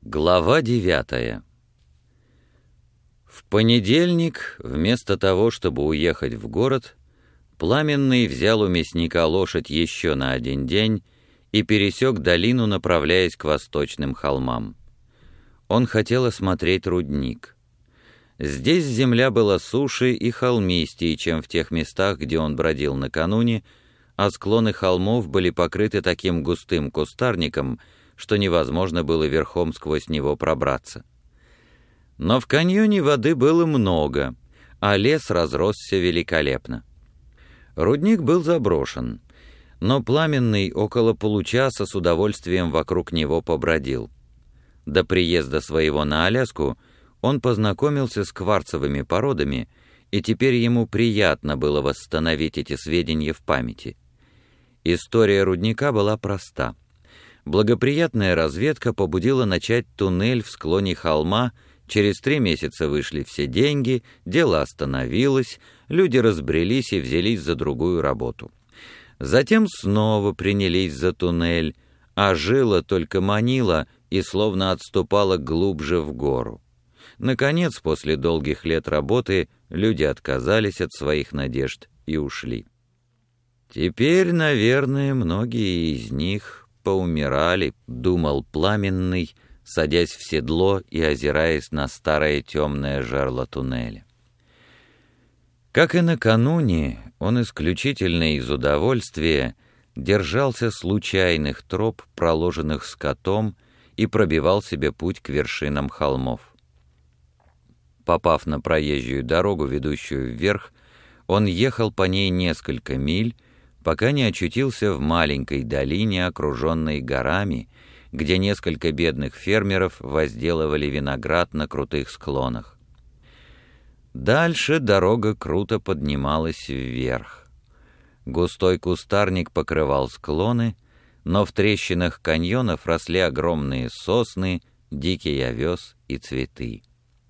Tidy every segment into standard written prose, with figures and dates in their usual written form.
Глава 9. В понедельник, вместо того, чтобы уехать в город, Пламенный взял у мясника лошадь еще на один день и пересек долину, направляясь к восточным холмам. Он хотел осмотреть рудник. Здесь земля была суше и холмистее, чем в тех местах, где он бродил накануне, а склоны холмов были покрыты таким густым кустарником, что невозможно было верхом сквозь него пробраться. Но в каньоне воды было много, а лес разросся великолепно. Рудник был заброшен, но Пламенный около получаса с удовольствием вокруг него побродил. До приезда своего на Аляску он познакомился с кварцевыми породами, и теперь ему приятно было восстановить эти сведения в памяти. История рудника была проста. Благоприятная разведка побудила начать туннель в склоне холма, через 3 месяца вышли все деньги, дело остановилось, люди разбрелись и взялись за другую работу. Затем снова принялись за туннель, а жила только манила и словно отступала глубже в гору. Наконец, после долгих лет работы, люди отказались от своих надежд и ушли. Теперь, наверное, многие из них поумирали, думал Пламенный, садясь в седло и озираясь на старое темное жерло туннеля. Как и накануне, он исключительно из удовольствия держался случайных троп, проложенных скотом, и пробивал себе путь к вершинам холмов. Попав на проезжую дорогу, ведущую вверх, он ехал по ней несколько миль, пока не очутился в маленькой долине, окруженной горами, где несколько бедных фермеров возделывали виноград на крутых склонах. Дальше дорога круто поднималась вверх. Густой кустарник покрывал склоны, но в трещинах каньонов росли огромные сосны, дикий овес и цветы.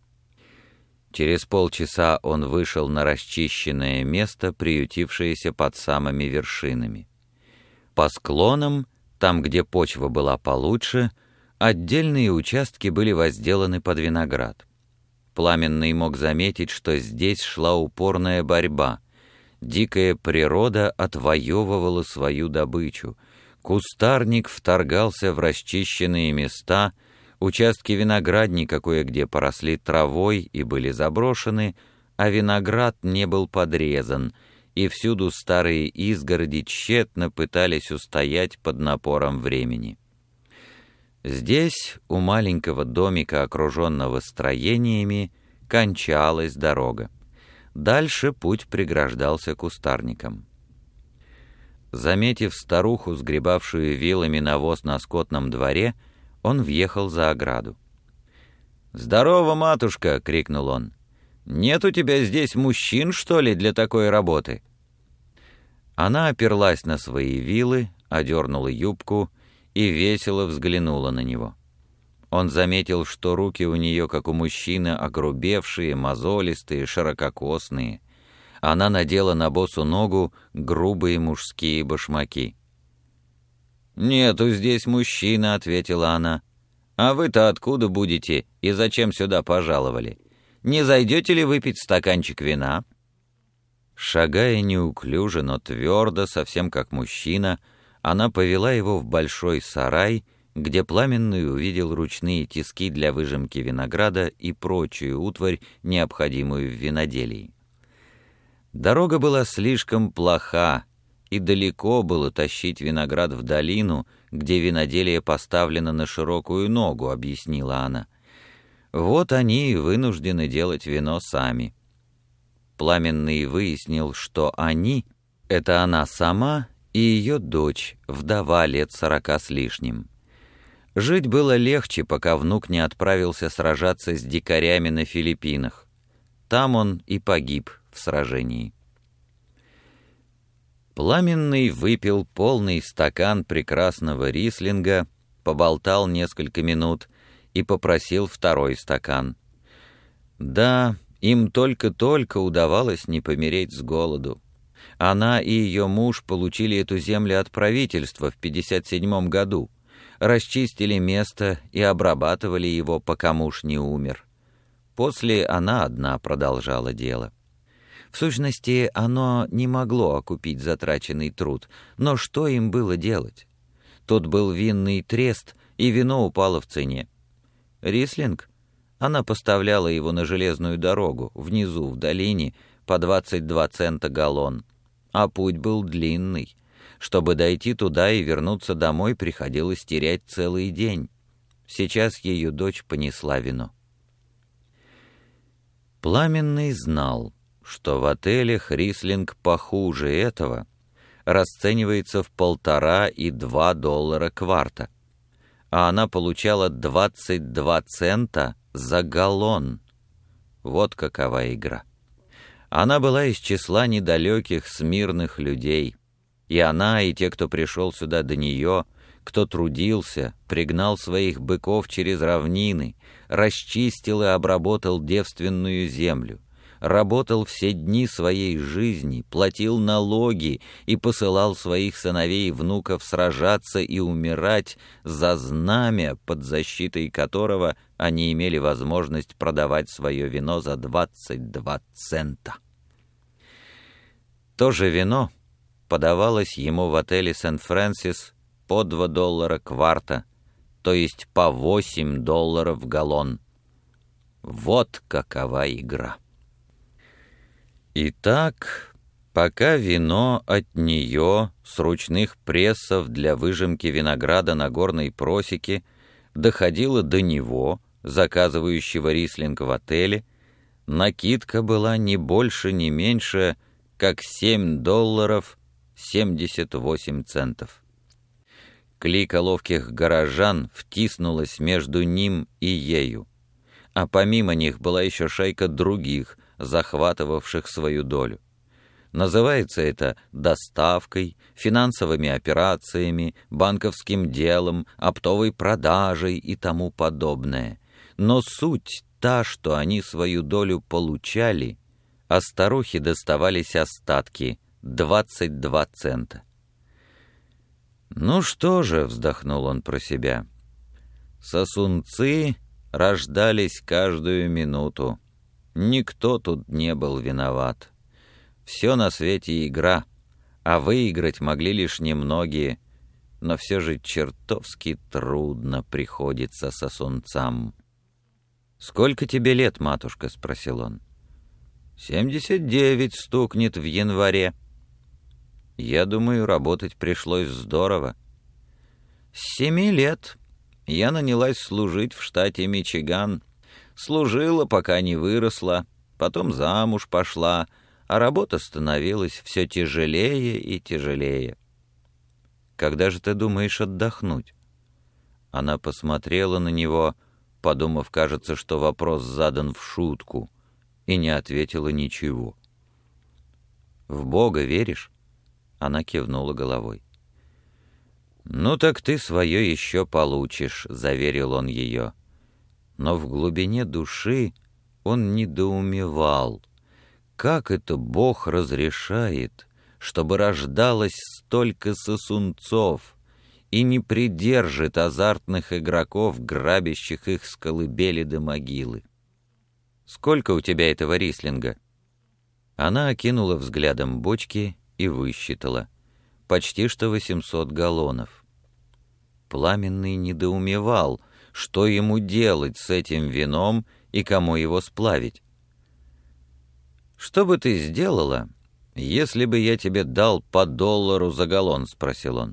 Через полчаса он вышел на расчищенное место, приютившееся под самыми вершинами. По склонам, там, где почва была получше, отдельные участки были возделаны под виноград. Пламенный мог заметить, что здесь шла упорная борьба. Дикая природа отвоевывала свою добычу. Кустарник вторгался в расчищенные места, участки виноградника кое-где поросли травой и были заброшены, а виноград не был подрезан, и всюду старые изгороди тщетно пытались устоять под напором времени. Здесь, у маленького домика, окруженного строениями, кончалась дорога. Дальше путь преграждался кустарником. Заметив старуху, сгребавшую вилами навоз на скотном дворе, он въехал за ограду. «Здорово, матушка!» — крикнул он. «Нет у тебя здесь мужчин, что ли, для такой работы?» Она оперлась на свои вилы, одернула юбку и весело взглянула на него. Он заметил, что руки у нее, как у мужчины, огрубевшие, мозолистые, ширококосные. Она надела на босу ногу грубые мужские башмаки. «Нету здесь мужчины», — ответила она. «А вы-то откуда будете и зачем сюда пожаловали? Не зайдете ли выпить стаканчик вина?» Шагая неуклюже, но твердо, совсем как мужчина, она повела его в большой сарай, где Пламенный увидел ручные тиски для выжимки винограда и прочую утварь, необходимую в виноделии. Дорога была слишком плоха, и далеко было тащить виноград в долину, где виноделие поставлено на широкую ногу, объяснила она. Вот они и вынуждены делать вино сами. Пламенный выяснил, что они — это она сама и ее дочь, вдова лет 40 с лишним. Жить было легче, пока внук не отправился сражаться с дикарями на Филиппинах. Там он и погиб в сражении. Пламенный выпил полный стакан прекрасного рислинга, поболтал несколько минут и попросил второй стакан. Да, им только-только удавалось не помереть с голоду. Она и ее муж получили эту землю от правительства в 1957 году, расчистили место и обрабатывали его, пока муж не умер. После она одна продолжала дело. В сущности, оно не могло окупить затраченный труд, но что им было делать? Тут был винный трест, и вино упало в цене. Рислинг? Она поставляла его на железную дорогу, внизу, в долине, по 22 цента галлон. А путь был длинный. Чтобы дойти туда и вернуться домой, приходилось терять целый день. Сейчас ее дочь понесла вино. Пламенный знал, что в отелях рислинг похуже этого расценивается в $1,5 и $2 кварта, а она получала 22 цента за галлон. Вот какова игра. Она была из числа недалеких, смирных людей, и она, и те, кто пришел сюда до нее, кто трудился, пригнал своих быков через равнины, расчистил и обработал девственную землю, работал все дни своей жизни, платил налоги и посылал своих сыновей и внуков сражаться и умирать за знамя, под защитой которого они имели возможность продавать свое вино за 22 цента. То же вино подавалось ему в отеле Сент-Фрэнсис по $2 кварта, то есть по $8 галлон. Вот какова игра. Итак, пока вино от нее с ручных прессов для выжимки винограда на горной просеке доходило до него, заказывающего рислинг в отеле, накидка была не больше, не меньше, как $7.78. Клика ловких горожан втиснулась между ним и ею, а помимо них была еще шайка других, захватывавших свою долю. Называется это доставкой, финансовыми операциями, банковским делом, оптовой продажей и тому подобное. Но суть та, что они свою долю получали, а старухе доставались остатки — 22 цента. «Ну что же», — вздохнул он про себя, — «сосунцы рождались каждую минуту. Никто тут не был виноват. Все на свете игра, а выиграть могли лишь немногие, но все же чертовски трудно приходится сосунцам». «Сколько тебе лет, матушка?» — спросил он. 79 стукнет в январе. Я думаю, работать пришлось здорово. С 7 лет я нанялась служить в штате Мичиган. Служила, пока не выросла, потом замуж пошла, а работа становилась все тяжелее и тяжелее. Когда же ты думаешь отдохнуть? Она посмотрела на него, подумав, кажется, что вопрос задан в шутку, и не ответила ничего. «В Бога веришь?» Она кивнула головой. «Ну так ты свое еще получишь», — заверил он ее. Но в глубине души он недоумевал, как это Бог разрешает, чтобы рождалось столько сосунцов, и не придержит азартных игроков, грабящих их с колыбели до могилы. «Сколько у тебя этого рислинга?» Она окинула взглядом бочки и высчитала. Почти что 800 галлонов. Пламенный недоумевал, что ему делать с этим вином и кому его сплавить. «Что бы ты сделала, если бы я тебе дал по $1 за галлон?» — спросил он.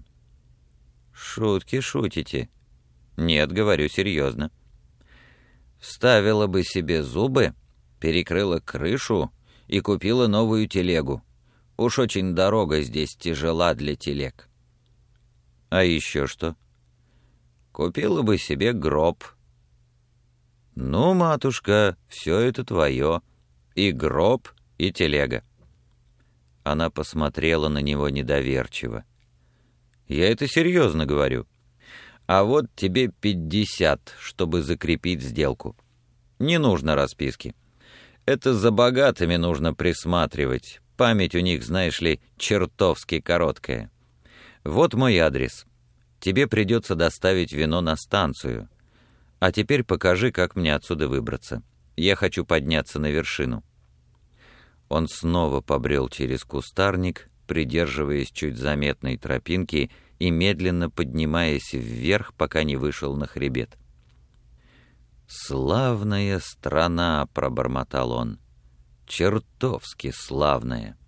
«Шутки шутите?» «Нет, говорю серьезно». «Вставила бы себе зубы, перекрыла крышу и купила новую телегу. Уж очень дорога здесь тяжела для телег». «А еще что?» «Купила бы себе гроб». «Ну, матушка, все это твое. И гроб, и телега». Она посмотрела на него недоверчиво. «Я это серьезно говорю. А вот тебе 50, чтобы закрепить сделку. Не нужно расписки. Это за богатыми нужно присматривать. Память у них, знаешь ли, чертовски короткая. Вот мой адрес. Тебе придется доставить вино на станцию. А теперь покажи, как мне отсюда выбраться. Я хочу подняться на вершину». Он снова побрел через кустарник, придерживаясь чуть заметной тропинки и медленно поднимаясь вверх, пока не вышел на хребет. «Славная страна!» — пробормотал он. «Чертовски славная!»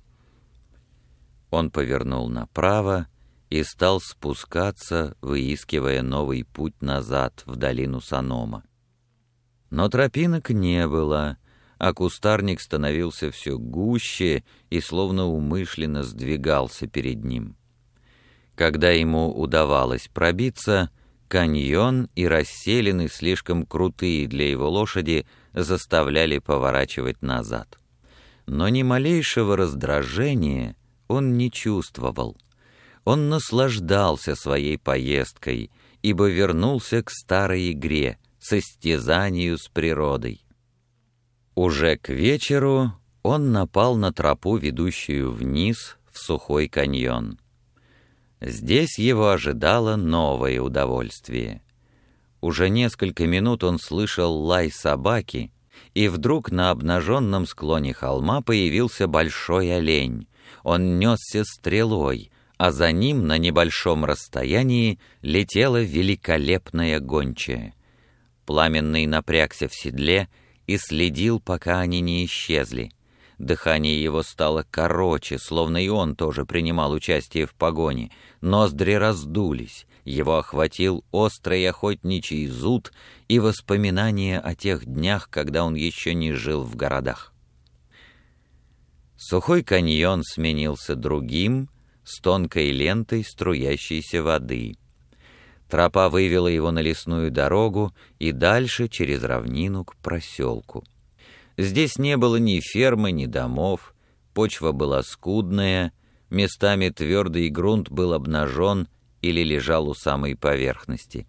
Он повернул направо и стал спускаться, выискивая новый путь назад в долину Санома. Но тропинок не было, а кустарник становился все гуще и словно умышленно сдвигался перед ним. Когда ему удавалось пробиться, каньон и расселины, слишком крутые для его лошади, заставляли поворачивать назад. Но ни малейшего раздражения он не чувствовал. Он наслаждался своей поездкой, ибо вернулся к старой игре, состязанию с природой. Уже к вечеру он напал на тропу, ведущую вниз в сухой каньон. Здесь его ожидало новое удовольствие. Уже несколько минут он слышал лай собаки, и вдруг на обнаженном склоне холма появился большой олень. Он несся стрелой, а за ним на небольшом расстоянии летела великолепная гончая. Пламенный напрягся в седле и следил, пока они не исчезли. Дыхание его стало короче, словно и он тоже принимал участие в погоне. Ноздри раздулись, его охватил острый охотничий зуд и воспоминания о тех днях, когда он еще не жил в городах. Сухой каньон сменился другим, с тонкой лентой струящейся воды. Тропа вывела его на лесную дорогу и дальше через равнину к проселку. Здесь не было ни фермы, ни домов, почва была скудная, местами твердый грунт был обнажен или лежал у самой поверхности.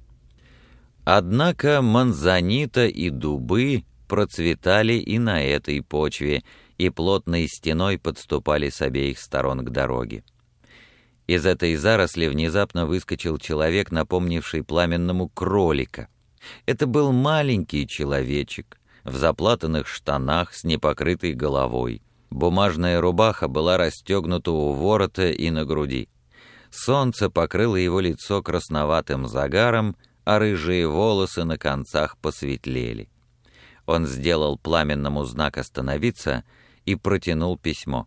Однако манзанита и дубы процветали и на этой почве, и плотной стеной подступали с обеих сторон к дороге. Из этой заросли внезапно выскочил человек, напомнивший пламенному кролика. Это был маленький человечек, в заплатанных штанах с непокрытой головой. Бумажная рубаха была расстегнута у ворота и на груди. Солнце покрыло его лицо красноватым загаром, а рыжие волосы на концах посветлели. Он сделал пламенному знак «Остановиться» и протянул письмо.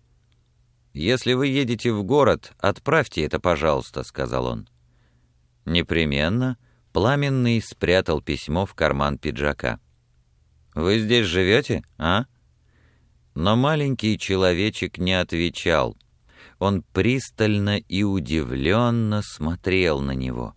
«Если вы едете в город, отправьте это, пожалуйста», — сказал он. «Непременно». Пламенный спрятал письмо в карман пиджака. «Вы здесь живете, а?» Но маленький человечек не отвечал. Он пристально и удивленно смотрел на него.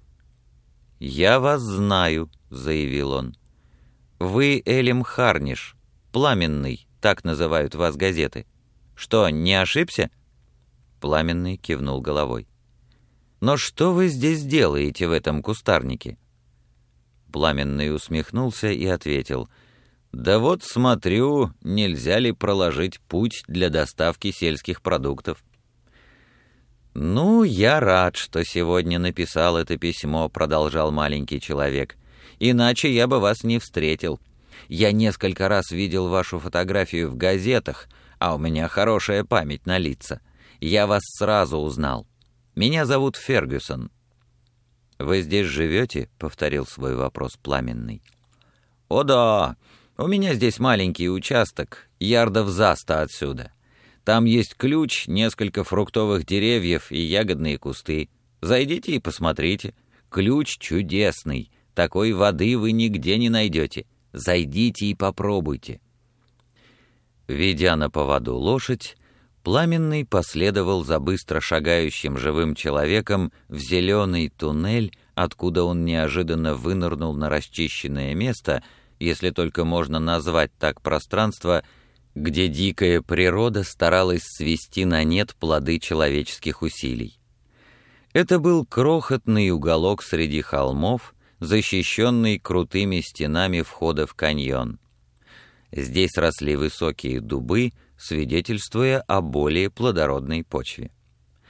«Я вас знаю», — заявил он. «Вы Элим Харниш, Пламенный, так называют вас газеты. Что, не ошибся?» Пламенный кивнул головой. «Но что вы здесь делаете в этом кустарнике?» Пламенный усмехнулся и ответил: «Да вот смотрю, нельзя ли проложить путь для доставки сельских продуктов». «Ну, я рад, что сегодня написал это письмо», — продолжал маленький человек. «Иначе я бы вас не встретил. Я несколько раз видел вашу фотографию в газетах, а у меня хорошая память на лица. Я вас сразу узнал. Меня зовут Фергюсон». «Вы здесь живете?» — повторил свой вопрос Пламенный. «О да, у меня здесь маленький участок, ярдов за 100 отсюда. Там есть ключ, несколько фруктовых деревьев и ягодные кусты. Зайдите и посмотрите. Ключ чудесный, такой воды вы нигде не найдете. Зайдите и попробуйте». Ведя на поводу лошадь, Пламенный последовал за быстро шагающим живым человеком в зеленый туннель, откуда он неожиданно вынырнул на расчищенное место, если только можно назвать так пространство, где дикая природа старалась свести на нет плоды человеческих усилий. Это был крохотный уголок среди холмов, защищенный крутыми стенами входа в каньон. Здесь росли высокие дубы, свидетельствуя о более плодородной почве.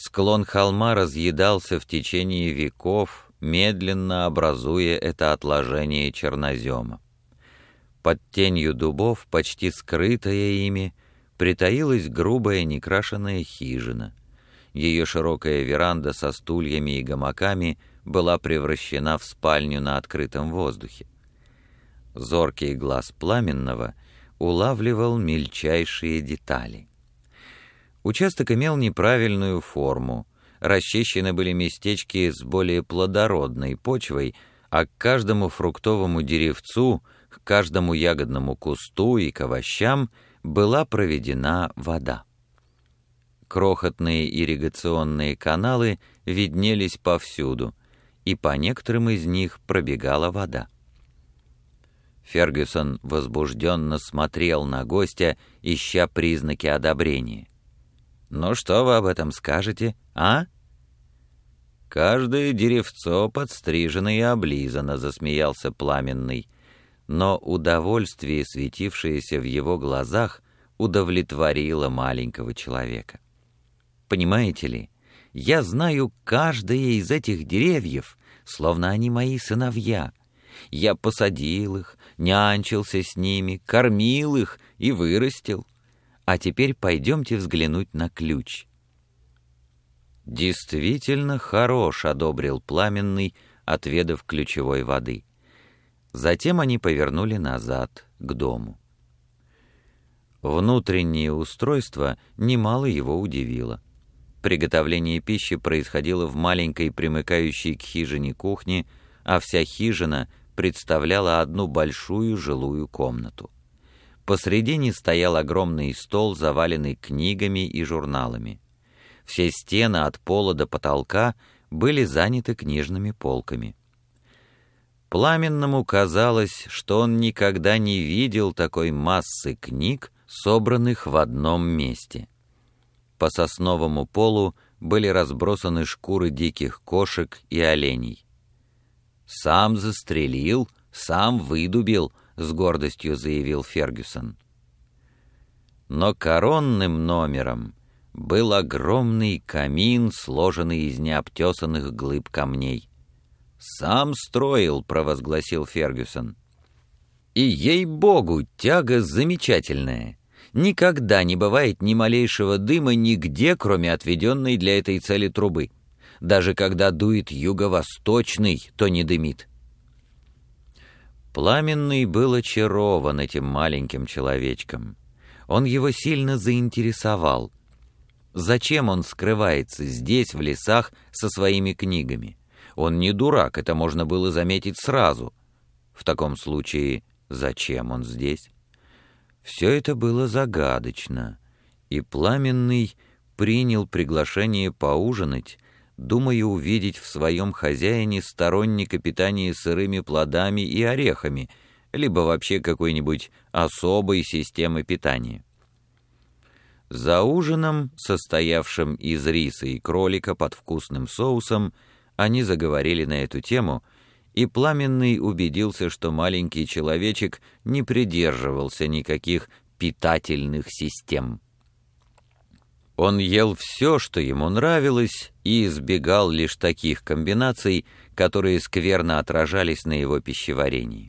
Склон холма разъедался в течение веков, медленно образуя это отложение чернозема. Под тенью дубов, почти скрытая ими, притаилась грубая некрашенная хижина. Ее широкая веранда со стульями и гамаками была превращена в спальню на открытом воздухе. Зоркий глаз Пламенного улавливал мельчайшие детали. Участок имел неправильную форму, расчищены были местечки с более плодородной почвой, а к каждому фруктовому деревцу, к каждому ягодному кусту и к овощам была проведена вода. Крохотные ирригационные каналы виднелись повсюду, и по некоторым из них пробегала вода. Фергюсон возбужденно смотрел на гостя, ища признаки одобрения. «Ну что вы об этом скажете, а?» «Каждое деревцо подстрижено и облизано», — засмеялся Пламенный, но удовольствие, светившееся в его глазах, удовлетворило маленького человека. «Понимаете ли, я знаю каждое из этих деревьев, словно они мои сыновья. Я посадил их, нянчился с ними, кормил их и вырастил. А теперь пойдемте взглянуть на ключ». «Действительно хорош», — одобрил Пламенный, отведав ключевой воды. Затем они повернули назад, к дому. Внутреннее устройство немало его удивило. Приготовление пищи происходило в маленькой примыкающей к хижине кухне, а вся хижина представляла одну большую жилую комнату. Посредине стоял огромный стол, заваленный книгами и журналами. Все стены от пола до потолка были заняты книжными полками. Пламенному казалось, что он никогда не видел такой массы книг, собранных в одном месте. По сосновому полу были разбросаны шкуры диких кошек и оленей. «Сам застрелил, сам выдубил», — с гордостью заявил Фергюсон. Но коронным номером был огромный камин, сложенный из необтесанных глыб камней. «Сам строил», — провозгласил Фергюсон. «И, ей-богу, тяга замечательная. Никогда не бывает ни малейшего дыма нигде, кроме отведенной для этой цели трубы. Даже когда дует юго-восточный, то не дымит». Пламенный был очарован этим маленьким человечком. Он его сильно заинтересовал. Зачем он скрывается здесь, в лесах, со своими книгами? Он не дурак, это можно было заметить сразу. В таком случае, зачем он здесь? Все это было загадочно, и Пламенный принял приглашение поужинать, думая увидеть в своем хозяине сторонника питания сырыми плодами и орехами, либо вообще какой-нибудь особой системы питания. За ужином, состоявшим из риса и кролика под вкусным соусом, они заговорили на эту тему, и Пламенный убедился, что маленький человечек не придерживался никаких питательных систем. Он ел все, что ему нравилось, и избегал лишь таких комбинаций, которые скверно отражались на его пищеварении.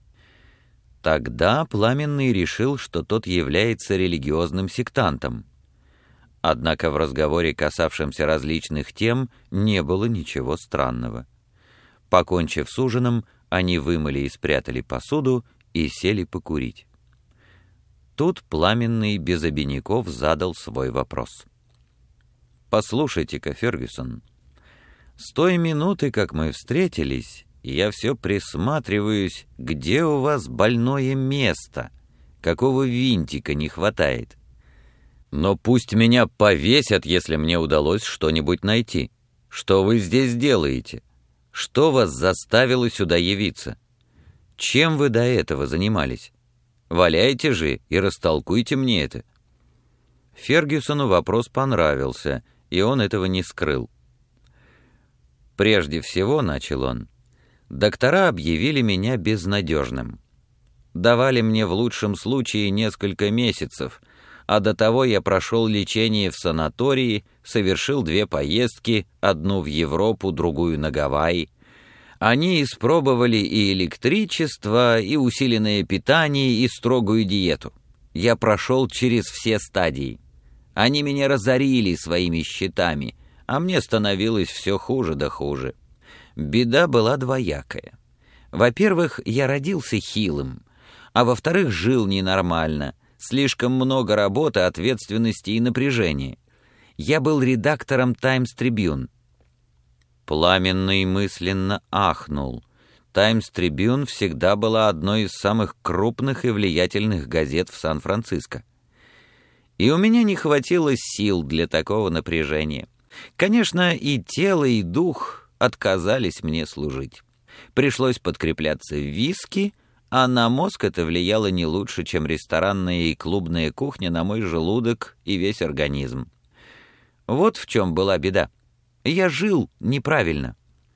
Тогда Пламенный решил, что тот является религиозным сектантом. Однако в разговоре, касавшемся различных тем, не было ничего странного. Покончив с ужином, они вымыли и спрятали посуду и сели покурить. Тут Пламенный без обиняков задал свой вопрос. «Послушайте-ка, Фергюсон, с той минуты, как мы встретились, я все присматриваюсь, где у вас больное место, какого винтика не хватает. Но пусть меня повесят, если мне удалось что-нибудь найти. Что вы здесь делаете? Что вас заставило сюда явиться? Чем вы до этого занимались? Валяйте же и растолкуйте мне это». Фергюсону вопрос понравился, и он этого не скрыл. «Прежде всего, — начал он, — доктора объявили меня безнадежным. Давали мне в лучшем случае несколько месяцев, а до того я прошел лечение в санатории, совершил 2 поездки, одну в Европу, другую на Гавайи. Они испробовали и электричество, и усиленное питание, и строгую диету. Я прошел через все стадии. Они меня разорили своими счетами, а мне становилось все хуже да хуже. Беда была двоякая. Во-первых, я родился хилым, а во-вторых, жил ненормально. Слишком много работы, ответственности и напряжения. Я был редактором «Таймс Трибюн». Пламенный мысленно ахнул. «Таймс Трибюн» всегда была одной из самых крупных и влиятельных газет в Сан-Франциско. И у меня не хватило сил для такого напряжения. Конечно, и тело, и дух отказались мне служить. Пришлось подкрепляться виски, а на мозг это влияло не лучше, чем ресторанная и клубная кухня на мой желудок и весь организм. Вот в чем была беда. Я жил неправильно.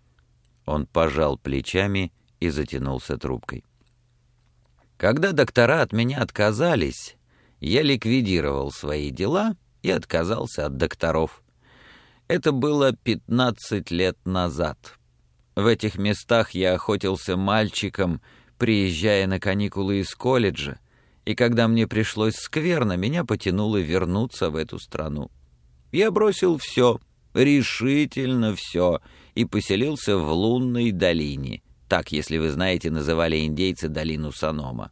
Он пожал плечами и затянулся трубкой. Когда доктора от меня отказались, я ликвидировал свои дела и отказался от докторов. Это было 15 лет назад. В этих местах я охотился мальчиком, приезжая на каникулы из колледжа, и когда мне пришлось скверно, меня потянуло вернуться в эту страну. Я бросил все, решительно все, и поселился в Лунной долине. Так, если вы знаете, называли индейцы долину Санома.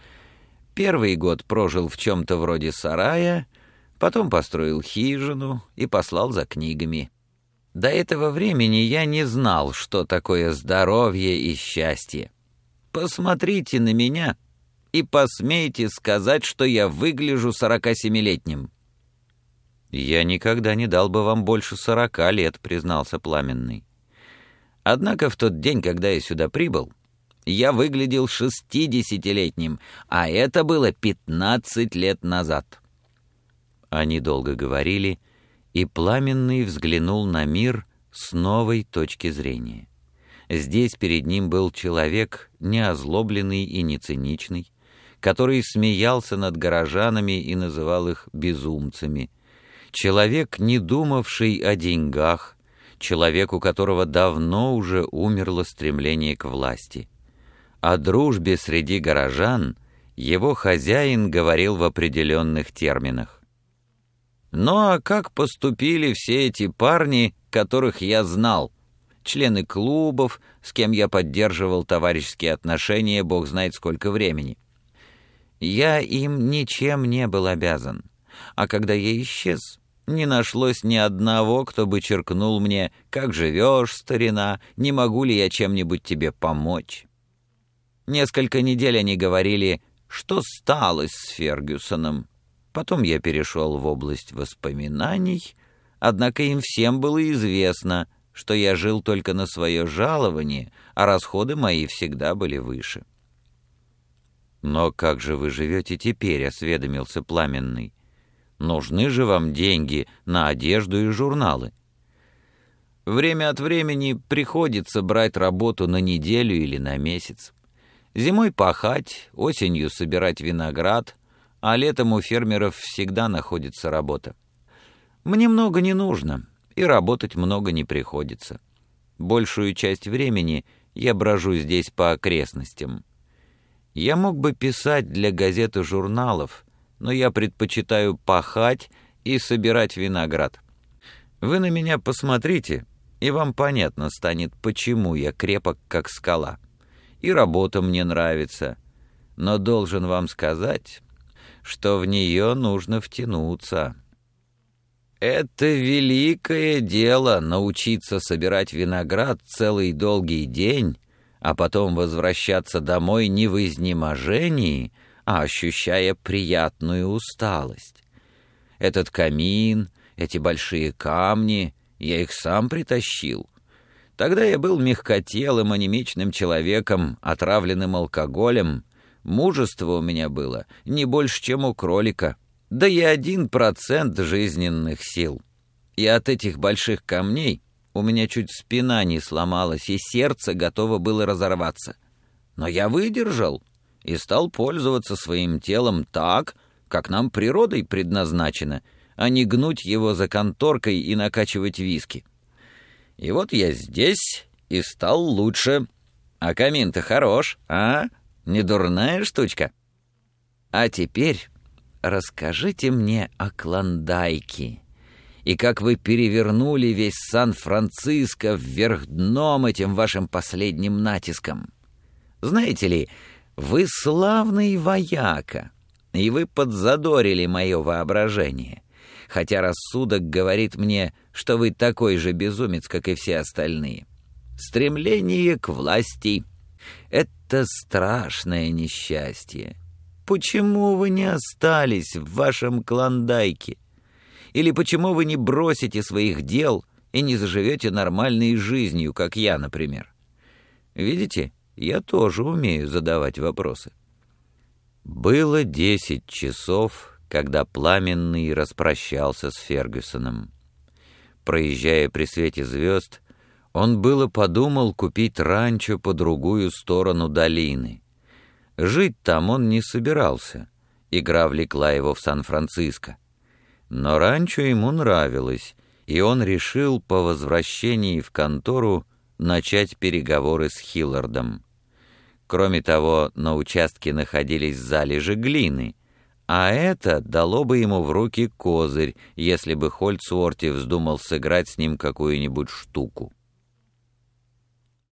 Первый год прожил в чем-то вроде сарая, потом построил хижину и послал за книгами. До этого времени я не знал, что такое здоровье и счастье. Посмотрите на меня и посмейте сказать, что я выгляжу 47-летним. «Я никогда не дал бы вам больше 40 лет», — признался Пламенный. Однако в тот день, когда я сюда прибыл, я выглядел 60-летним, а это было 15 лет назад. Они долго говорили, и Пламенный взглянул на мир с новой точки зрения. Здесь перед ним был человек, не озлобленный и не циничный, который смеялся над горожанами и называл их безумцами, человек, не думавший о деньгах, человек, у которого давно уже умерло стремление к власти. О дружбе среди горожан его хозяин говорил в определенных терминах. Ну а как поступили все эти парни, которых я знал? Члены клубов, с кем я поддерживал товарищеские отношения, бог знает сколько времени. Я им ничем не был обязан. А когда я исчез, не нашлось ни одного, кто бы черкнул мне: «Как живешь, старина? Не могу ли я чем-нибудь тебе помочь?» Несколько недель они говорили, что сталось с Фергюсоном. Потом я перешел в область воспоминаний, однако им всем было известно, что я жил только на свое жалование, а расходы мои всегда были выше. «Но как же вы живете теперь?» — осведомился Пламенный. «Нужны же вам деньги на одежду и журналы». «Время от времени приходится брать работу на неделю или на месяц. Зимой пахать, осенью собирать виноград, а летом у фермеров всегда находится работа. Мне много не нужно, и работать много не приходится. Большую часть времени я брожу здесь по окрестностям. Я мог бы писать для газет и журналов, но я предпочитаю пахать и собирать виноград. Вы на меня посмотрите, и вам понятно станет, почему я крепок, как скала. И работа мне нравится, но должен вам сказать, что в нее нужно втянуться. Это великое дело — научиться собирать виноград целый долгий день, а потом возвращаться домой не в изнеможении, а ощущая приятную усталость. Этот камин, эти большие камни, я их сам притащил. Тогда я был мягкотелым, анемичным человеком, отравленным алкоголем. Мужество у меня было не больше, чем у кролика, да и 1% жизненных сил. И от этих больших камней у меня чуть спина не сломалась, и сердце готово было разорваться. Но я выдержал и стал пользоваться своим телом так, как нам природой предназначено, а не гнуть его за конторкой и накачивать виски. И вот я здесь и стал лучше. А камин-то хорош, а? Не дурная штучка. А теперь расскажите мне о Клондайке и как вы перевернули весь Сан-Франциско вверх дном этим вашим последним натиском. Знаете ли, вы славный вояка, и вы подзадорили мое воображение, хотя рассудок говорит мне, что вы такой же безумец, как и все остальные. Стремление к власти — это страшное несчастье. Почему вы не остались в вашем Клондайке? Или почему вы не бросите своих дел и не заживете нормальной жизнью, как я, например? Видите, я тоже умею задавать вопросы. Было 10 часов, когда Пламенный распрощался с Фергюсоном. Проезжая при свете звезд, он было подумал купить ранчо по другую сторону долины. Жить там он не собирался, игра влекла его в Сан-Франциско. Но ранчо ему нравилось, и он решил по возвращении в контору начать переговоры с Хиллардом. Кроме того, на участке находились залежи глины, а это дало бы ему в руки козырь, если бы Хольцуорти вздумал сыграть с ним какую-нибудь штуку.